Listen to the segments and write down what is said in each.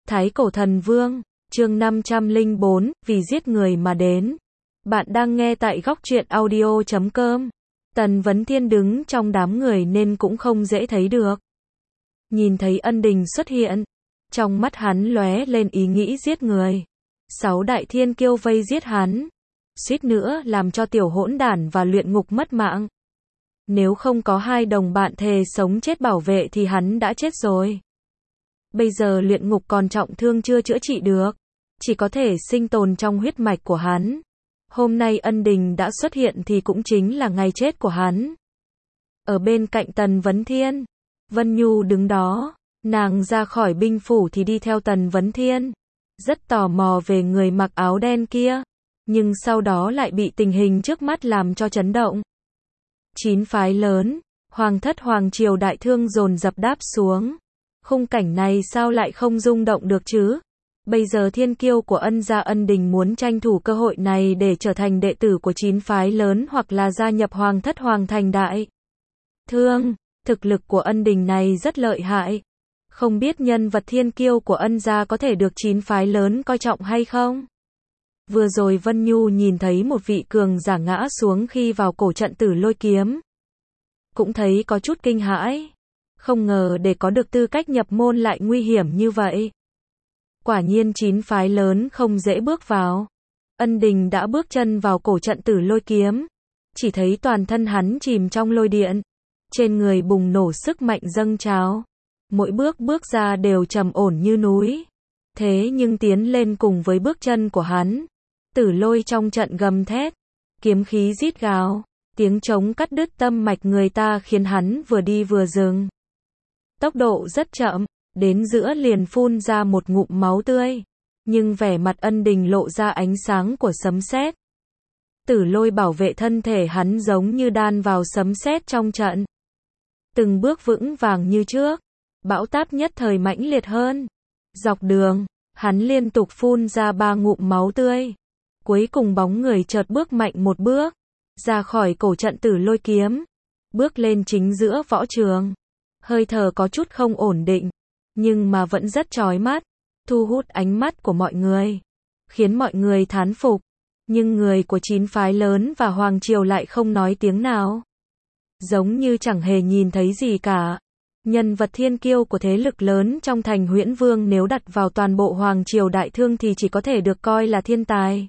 Thái Cổ Thần Vương, chương 504, vì giết người mà đến. Bạn đang nghe tại góc truyện audio.com. Tần Vấn Thiên đứng trong đám người nên cũng không dễ thấy được. Nhìn thấy Ân Đình xuất hiện, trong mắt hắn lóe lên ý nghĩ giết người. 6 đại thiên kiêu vây giết hắn, suýt nữa làm cho tiểu hỗn đản và Luyện Ngục mất mạng. Nếu không có hai đồng bạn thề sống chết bảo vệ thì hắn đã chết rồi. Bây giờ Luyện Ngục còn trọng thương chưa chữa trị được, chỉ có thể sinh tồn trong huyết mạch của hắn. Hôm nay Ân Đình đã xuất hiện thì cũng chính là ngày chết của hắn. Ở bên cạnh Tần Vấn Thiên, Vân Nhu đứng đó, nàng ra khỏi binh phủ thì đi theo Tần Vấn Thiên. Rất tò mò về người mặc áo đen kia, nhưng sau đó lại bị tình hình trước mắt làm cho chấn động. 9 phái lớn, Hoàng thất Hoàng triều đại thương dồn dập đáp xuống. Khung cảnh này sao lại không rung động được chứ? Bây giờ thiên kiêu của Ân gia Ân Đình muốn tranh thủ cơ hội này để trở thành đệ tử của 9 phái lớn hoặc là gia nhập Hoàng thất Hoàng thành đại thương. Thực lực của Ân Đình này rất lợi hại. Không biết nhân vật thiên kiêu của Ân gia có thể được 9 phái lớn coi trọng hay không? Vừa rồi Vân Nhu nhìn thấy một vị cường giả ngã xuống khi vào cổ trận Tử Lôi kiếm. Cũng thấy có chút kinh hãi. Không ngờ để có được tư cách nhập môn lại nguy hiểm như vậy. Quả nhiên 9 phái lớn không dễ bước vào. Ân Đình đã bước chân vào cổ trận Tử Lôi kiếm. Chỉ thấy toàn thân hắn chìm trong lôi điện. Trên người bùng nổ sức mạnh dâng trào. Mỗi bước bước ra đều trầm ổn như núi. Thế nhưng tiến lên cùng với bước chân của hắn, Tử Lôi trong trận gầm thét, kiếm khí rít gào, tiếng trống cắt đứt tâm mạch người ta khiến hắn vừa đi vừa dừng. Tốc độ rất chậm, đến giữa liền phun ra một ngụm máu tươi, nhưng vẻ mặt Ân Đình lộ ra ánh sáng của sấm sét. Tử Lôi bảo vệ thân thể hắn giống như đan vào sấm sét trong trận. Từng bước vững vàng như trước, bão táp nhất thời mãnh liệt hơn. Dọc đường, hắn liên tục phun ra 3 ngụm máu tươi. Cuối cùng bóng người chợt bước mạnh một bước, ra khỏi cổ trận Tử Lôi kiếm, bước lên chính giữa võ trường. Hơi thở có chút không ổn định, nhưng mà vẫn rất chói mắt, thu hút ánh mắt của mọi người, khiến mọi người thán phục. Nhưng người của 9 phái lớn và Hoàng triều lại không nói tiếng nào, giống như chẳng hề nhìn thấy gì cả. Nhân vật thiên kiêu của thế lực lớn trong thành Huyễn Vương nếu đặt vào toàn bộ Hoàng triều đại thương thì chỉ có thể được coi là thiên tài.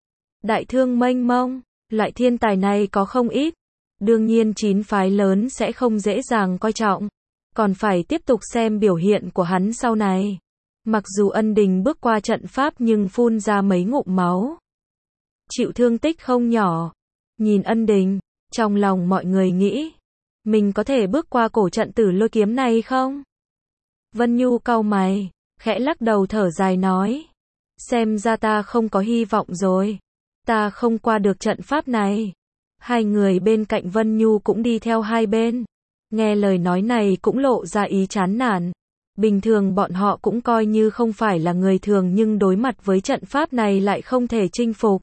Đại thương mênh mông, loại thiên tài này có không ít. Đương nhiên 9 phái lớn sẽ không dễ dàng coi trọng, còn phải tiếp tục xem biểu hiện của hắn sau này. Mặc dù Ân Đình bước qua trận pháp nhưng phun ra mấy ngụm máu, chịu thương tích không nhỏ. Nhìn Ân Đình, trong lòng mọi người nghĩ, mình có thể bước qua cổ trận Tử Lôi kiếm này không? Vân Nhu cau mày, khẽ lắc đầu thở dài nói, xem ra ta không có hy vọng rồi. Ta không qua được trận pháp này. Hai người bên cạnh Vân Nhu cũng đi theo hai bên. Nghe lời nói này cũng lộ ra ý chán nản. Bình thường bọn họ cũng coi như không phải là người thường nhưng đối mặt với trận pháp này lại không thể chinh phục.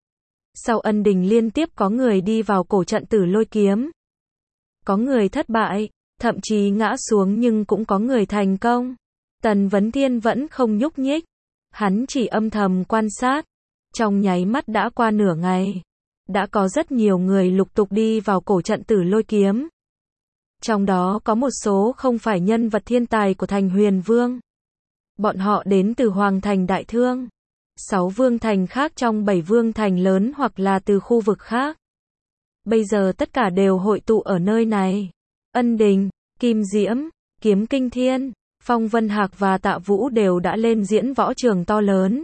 Sau Ân Đình liên tiếp có người đi vào cổ trận Tử Lôi kiếm. Có người thất bại, thậm chí ngã xuống nhưng cũng có người thành công. Tần Vấn Thiên vẫn không nhúc nhích. Hắn chỉ âm thầm quan sát. Trong nháy mắt đã qua nửa ngày. Đã có rất nhiều người lục tục đi vào cổ trận Tử Lôi kiếm. Trong đó có một số không phải nhân vật thiên tài của thành Huyền Vương. Bọn họ đến từ Hoàng thành đại thương, 6 vương thành khác trong 7 vương thành lớn hoặc là từ khu vực khác. Bây giờ tất cả đều hội tụ ở nơi này. Ân Đình, Kim Diễm, Kiếm Kinh Thiên, Phong Vân Hạc và Tạ Vũ đều đã lên diễn võ trường to lớn.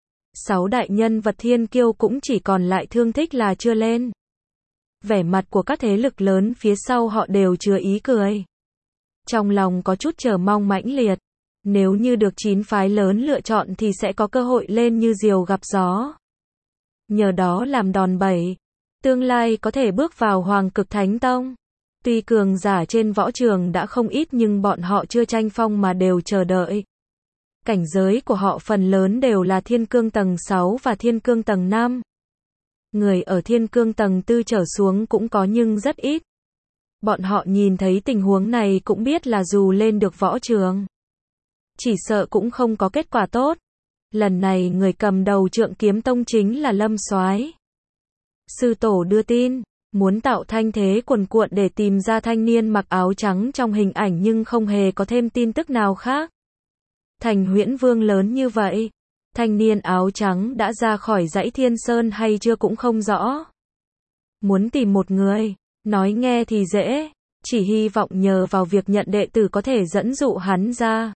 6 đại nhân vật thiên kiêu cũng chỉ còn lại Thương Thích là chưa lên. Vẻ mặt của các thế lực lớn phía sau họ đều chứa ý cười. Trong lòng có chút chờ mong mãnh liệt. Nếu như được 9 phái lớn lựa chọn thì sẽ có cơ hội lên như diều gặp gió. Nhờ đó làm đòn bẩy, tương lai có thể bước vào Hoàng Cực Thánh Tông. Tuy cường giả trên võ trường đã không ít nhưng bọn họ chưa tranh phong mà đều chờ đợi. Cảnh giới của họ phần lớn đều là thiên cương tầng 6 và thiên cương tầng 5. Người ở thiên cương tầng 4 trở xuống cũng có nhưng rất ít. Bọn họ nhìn thấy tình huống này cũng biết là dù lên được võ trường, chỉ sợ cũng không có kết quả tốt. Lần này người cầm đầu Trượng Kiếm Tông chính là Lâm Soái. Sư tổ đưa tin, muốn tạo thanh thế cuồn cuộn để tìm ra thanh niên mặc áo trắng trong hình ảnh nhưng không hề có thêm tin tức nào khác. Thành Huyễn Vương lớn như vậy, thanh niên áo trắng đã ra khỏi dãy Thiên Sơn hay chưa cũng không rõ. Muốn tìm một người, nói nghe thì dễ, chỉ hy vọng nhờ vào việc nhận đệ tử có thể dẫn dụ hắn ra.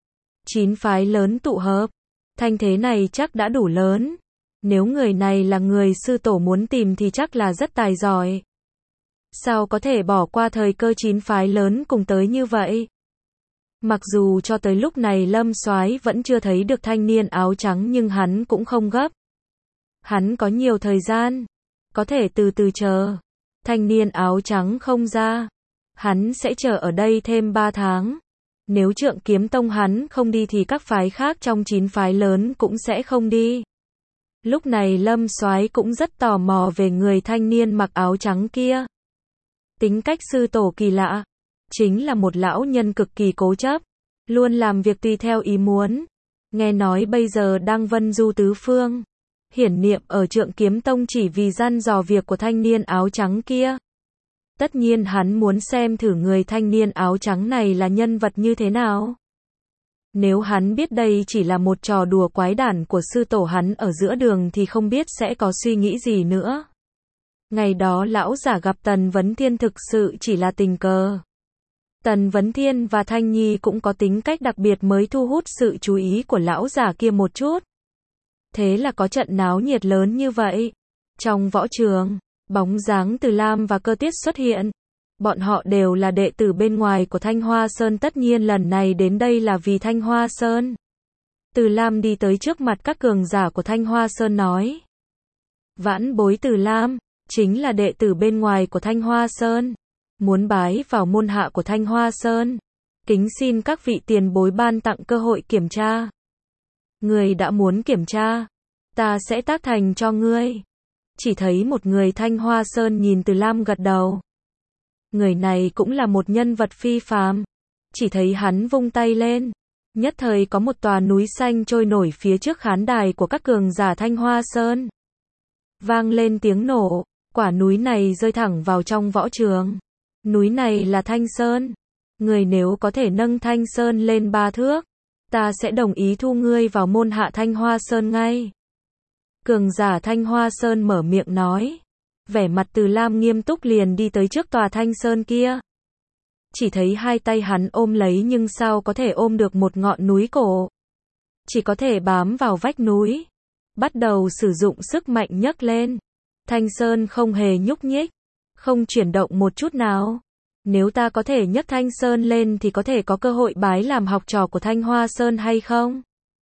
9 phái lớn tụ hợp, thanh thế này chắc đã đủ lớn. Nếu người này là người sư tổ muốn tìm thì chắc là rất tài giỏi. Sao có thể bỏ qua thời cơ 9 phái lớn cùng tới như vậy? Mặc dù cho tới lúc này Lâm Soái vẫn chưa thấy được thanh niên áo trắng nhưng hắn cũng không gấp. Hắn có nhiều thời gian, có thể từ từ chờ. Thanh niên áo trắng không ra, hắn sẽ chờ ở đây thêm 3 tháng. Nếu Trượng Kiếm Tông hắn không đi thì các phái khác trong 9 phái lớn cũng sẽ không đi. Lúc này Lâm Soái cũng rất tò mò về người thanh niên mặc áo trắng kia. Tính cách sư tổ kỳ lạ, chính là một lão nhân cực kỳ cố chấp, luôn làm việc tùy theo ý muốn. Nghe nói bây giờ đang vân du tứ phương, hiển niệm ở Trượng Kiếm Tông chỉ vì dăn dò việc của thanh niên áo trắng kia. Tất nhiên hắn muốn xem thử người thanh niên áo trắng này là nhân vật như thế nào. Nếu hắn biết đây chỉ là một trò đùa quái đản của sư tổ hắn ở giữa đường thì không biết sẽ có suy nghĩ gì nữa. Ngày đó lão giả gặp Tần Vấn Thiên thực sự chỉ là tình cờ. Tần Vấn Thiên và Thanh Nhi cũng có tính cách đặc biệt mới thu hút sự chú ý của lão giả kia một chút. Thế là có trận náo nhiệt lớn như vậy. Trong võ trường, bóng dáng Từ Lam và Cơ Tiết xuất hiện. Bọn họ đều là đệ tử bên ngoài của Thanh Hoa Sơn, tất nhiên lần này đến đây là vì Thanh Hoa Sơn. Từ Lam đi tới trước mặt các cường giả của Thanh Hoa Sơn nói. Vãn bối Từ Lam, chính là đệ tử bên ngoài của Thanh Hoa Sơn. Muốn bái vào môn hạ của Thanh Hoa Sơn. Kính xin các vị tiền bối ban tặng cơ hội kiểm tra. Người đã muốn kiểm tra, ta sẽ tác thành cho ngươi. Chỉ thấy một người Thanh Hoa Sơn nhìn Từ Lam gật đầu. Người này cũng là một nhân vật phi phàm. Chỉ thấy hắn vung tay lên, nhất thời có một tòa núi xanh trôi nổi phía trước khán đài của các cường giả Thanh Hoa Sơn. Vang lên tiếng nổ, quả núi này rơi thẳng vào trong võ trường. Núi này là Thanh Sơn. Người nếu có thể nâng Thanh Sơn lên 3 thước, ta sẽ đồng ý thu ngươi vào môn hạ Thanh Hoa Sơn ngay. Cường giả Thanh Hoa Sơn mở miệng nói. Vẻ mặt Từ Lam nghiêm túc liền đi tới trước tòa Thanh Sơn kia. Chỉ thấy hai tay hắn ôm lấy nhưng sao có thể ôm được một ngọn núi cổ. Chỉ có thể bám vào vách núi. Bắt đầu sử dụng sức mạnh nhấc lên. Thanh Sơn không hề nhúc nhích, không chuyển động một chút nào. Nếu ta có thể nhấc Thanh Sơn lên thì có thể có cơ hội bái làm học trò của Thanh Hoa Sơn hay không?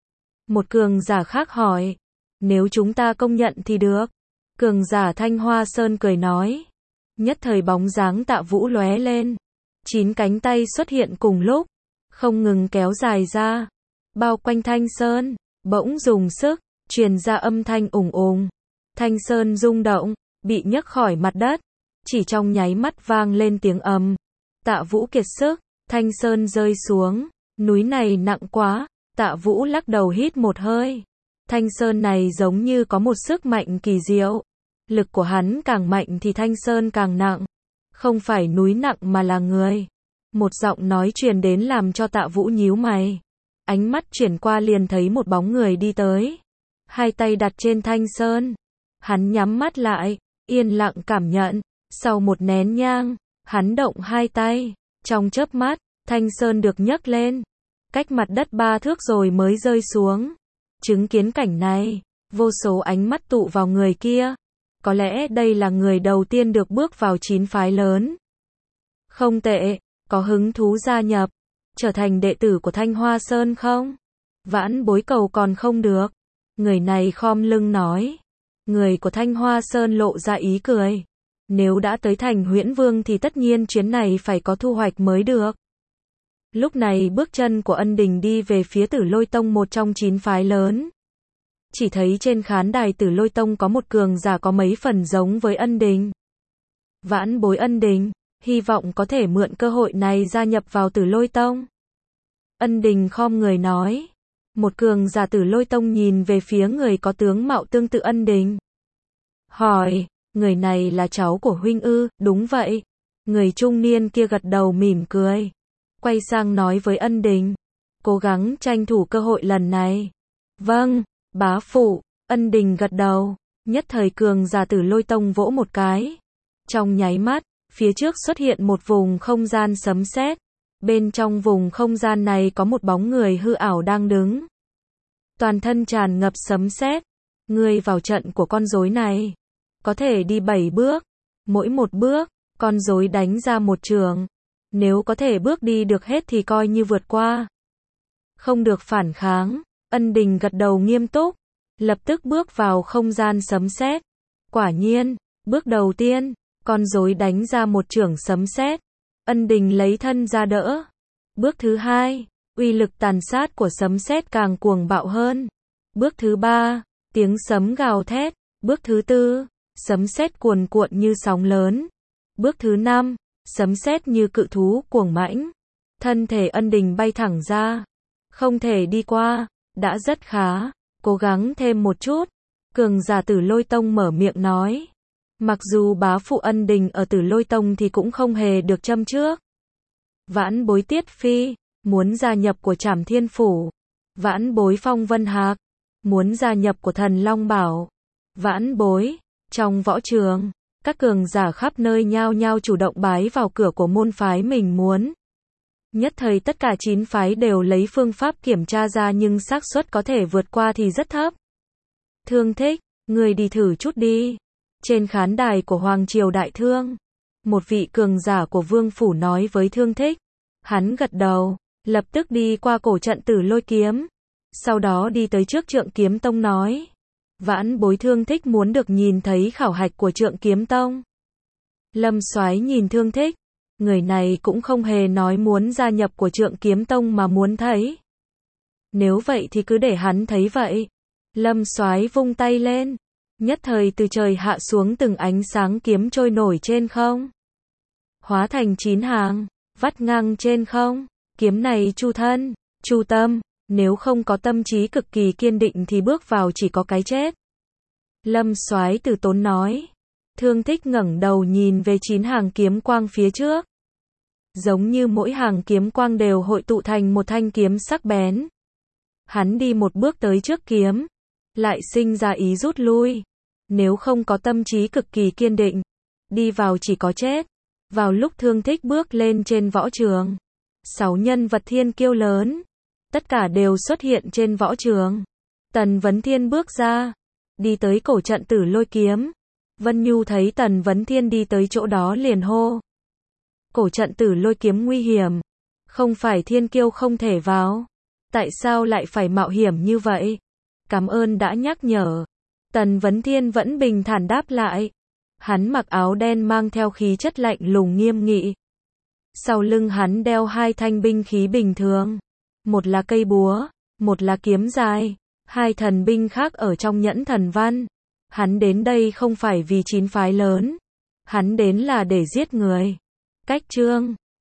Một cường giả khác hỏi. Nếu chúng ta công nhận thì được. Cường giả Thanh Hoa Sơn cười nói. Nhất thời bóng dáng Tạ Vũ lóe lên. 9 cánh tay xuất hiện cùng lúc, không ngừng kéo dài ra, bao quanh Thanh Sơn, bỗng dùng sức, truyền ra âm thanh ùng ùng. Thanh Sơn rung động, bị nhấc khỏi mặt đất, chỉ trong nháy mắt vang lên tiếng ầm. Tạ Vũ kiệt sức, Thanh Sơn rơi xuống, núi này nặng quá, Tạ Vũ lắc đầu hít một hơi. Thanh Sơn này giống như có một sức mạnh kỳ diệu. Lực của hắn càng mạnh thì Thanh Sơn càng nặng. Không phải núi nặng mà là người. Một giọng nói truyền đến làm cho Tạ Vũ nhíu mày. Ánh mắt chuyển qua liền thấy một bóng người đi tới. Hai tay đặt trên Thanh Sơn. Hắn nhắm mắt lại, yên lặng cảm nhận. Sau một nén nhang, hắn động hai tay. Trong chớp mắt, Thanh Sơn được nhấc lên. Cách mặt đất 3 thước rồi mới rơi xuống. Chứng kiến cảnh này, vô số ánh mắt tụ vào người kia. Có lẽ đây là người đầu tiên được bước vào 9 phái lớn. Không tệ, có hứng thú gia nhập, trở thành đệ tử của Thanh Hoa Sơn không? Vãn bối cầu còn không được. Người này khom lưng nói. Người của Thanh Hoa Sơn lộ ra ý cười. Nếu đã tới thành Huyễn Vương thì tất nhiên chuyến này phải có thu hoạch mới được. Lúc này bước chân của Ân Đình đi về phía Tử Lôi Tông, một trong 9 phái lớn. Chỉ thấy trên khán đài Tử Lôi Tông có một cường giả có mấy phần giống với Ân Đình. Vãn bối Ân Đình, hy vọng có thể mượn cơ hội này gia nhập vào Tử Lôi Tông. Ân Đình khom người nói. Một cường giả Tử Lôi Tông nhìn về phía người có tướng mạo tương tự Ân Đình. Hỏi, người này là cháu của huynh ư? Đúng vậy. Người trung niên kia gật đầu mỉm cười. Quay sang nói với Ân Đình. Cố gắng tranh thủ cơ hội lần này. Vâng, bá phụ. Ân Đình gật đầu. Nhất thời cường giả Tử Lôi Tông vỗ một cái. Trong nháy mắt, phía trước xuất hiện một vùng không gian sấm sét. Bên trong vùng không gian này có một bóng người hư ảo đang đứng. Toàn thân tràn ngập sấm sét. Ngươi vào trận của con rối này. Có thể đi 7 bước. Mỗi một bước, con rối đánh ra một chưởng. Nếu có thể bước đi được hết thì coi như vượt qua. Không được phản kháng. Ân Đình gật đầu nghiêm túc. Lập tức bước vào không gian sấm sét. Quả nhiên, bước đầu tiên, con rối đánh ra một chưởng sấm sét. Ân Đình lấy thân ra đỡ. Bước thứ hai, uy lực tàn sát của sấm sét càng cuồng bạo hơn. Bước thứ ba, tiếng sấm gào thét. Bước thứ tư, sấm sét cuồn cuộn như sóng lớn. Bước thứ năm, sấm sét như cự thú cuồng mãnh. Thân thể Ân Đình bay thẳng ra. Không thể đi qua, đã rất khá, cố gắng thêm một chút. Cường giả Tử Lôi Tông mở miệng nói. Mặc dù bá phụ Ân Đình ở Tử Lôi Tông thì cũng không hề được châm trước. Vãn bối Tiết Phi, muốn gia nhập của Trảm Thiên Phủ. Vãn bối Phong Vân Hạc, muốn gia nhập của Thần Long Bảo. Vãn bối, trong võ trường, các cường giả khắp nơi nhao nhao chủ động bái vào cửa của môn phái mình muốn. Nhất thời tất cả 9 phái đều lấy phương pháp kiểm tra ra nhưng xác suất có thể vượt qua thì rất thấp. Thương Thích, người đi thử chút đi. Trên khán đài của Hoàng Triều Đại Thương, một vị cường giả của Vương Phủ nói với Thương Thích. Hắn gật đầu, lập tức đi qua cổ trận Tử Lôi Kiếm. Sau đó đi tới trước Trượng Kiếm Tông nói. Vãn bối Thương Thích muốn được nhìn thấy khảo hạch của Trượng Kiếm Tông. Lâm Soái nhìn Thương Thích. Người này cũng không hề nói muốn gia nhập của Trượng Kiếm Tông mà muốn thấy. Nếu vậy thì cứ để hắn thấy vậy. Lâm Soái vung tay lên. Nhất thời từ trời hạ xuống từng ánh sáng kiếm trôi nổi trên không. Hóa thành 9 hàng, vắt ngang trên không. Kiếm này chu thân, chu tâm, nếu không có tâm trí cực kỳ kiên định thì bước vào chỉ có cái chết. Lâm Soái từ tốn nói. Thương Thích ngẩng đầu nhìn về 9 hàng kiếm quang phía trước. Giống như mỗi hàng kiếm quang đều hội tụ thành một thanh kiếm sắc bén. Hắn đi một bước tới trước kiếm, lại sinh ra ý rút lui. Nếu không có tâm trí cực kỳ kiên định, đi vào chỉ có chết. Vào lúc Thương Thích bước lên trên võ trường, 6 nhân vật thiên kiêu lớn, tất cả đều xuất hiện trên võ trường. Tần Vấn Thiên bước ra, đi tới cổ trận Tử Lôi Kiếm. Vân Nhu thấy Tần Vấn Thiên đi tới chỗ đó liền hô. Cổ trận Tử Lôi Kiếm nguy hiểm, không phải thiên kiêu không thể vào. Tại sao lại phải mạo hiểm như vậy? Cảm ơn đã nhắc nhở. Tần Vấn Thiên vẫn bình thản đáp lại. Hắn mặc áo đen mang theo khí chất lạnh lùng nghiêm nghị. Sau lưng hắn đeo 2 thanh binh khí bình thường. Một là cây búa, một là kiếm dài. 2 thần binh khác ở trong nhẫn thần văn. Hắn đến đây không phải vì 9 phái lớn. Hắn đến là để giết người. Cách chương